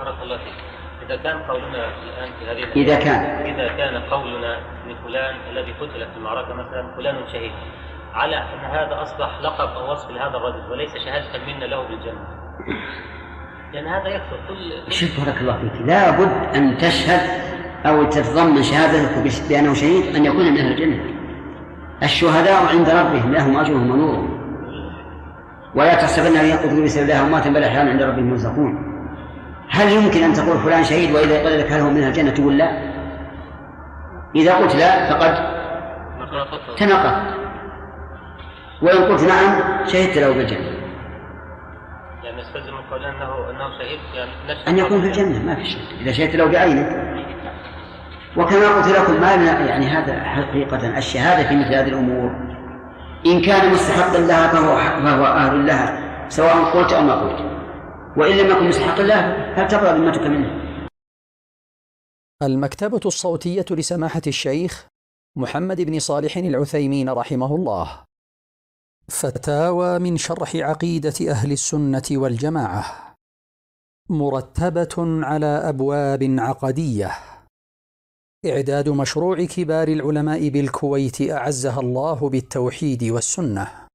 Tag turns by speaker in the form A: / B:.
A: بارك الله فيك. إذا كان قولنا الآن في هذه إذا كان قولنا لفلان الذي قتل في المعركة مثلا فلان شهيد، على أن هذا أصبح لقب أو وصف لهذا الرجل وليس شهادة منا له بالجنة، لأن هذا يكثر كل
B: شوف بارك الله فيك، لا بد أن تشهد أو تتضمن شهادتك بأنه شهيد أن يكون من أهل الجنة. الشهداء عند ربهم لهم أجرهم ونورهم، ولا تحسبن أن يقتلوا بسبب الله أمواتا بل أحياء عند ربهم يرزقون. هل يمكن أن تقول فلان شهيد وإذا قال لك هل هو من الجنة تقول لا؟ إذا قلت لا فقد تناقضت، وإن قلت نعم شهدت له بالجنة.
A: يعني نستلزم من قول أنه شهيد يعني
B: أن يكون في الجنة ما في شك إذا شهدت له بعينك. وكما قلت لكم ما يعني هذا حقيقة الشهادة في مثل هذه الأمور إن كان مستحقا لها فهو أهل لها سواء قلت أو ما قلت، وإن لم يكن مستحقا لها فلتبرأ ذمتك منه.
C: المكتبة الصوتية لسماحة الشيخ محمد بن صالح العثيمين رحمه الله. فتاوى من شرح عقيدة أهل السنة والجماعة، مرتبة على أبواب عقدية. إعداد مشروع كبار العلماء بالكويت أعزها الله بالتوحيد والسنة.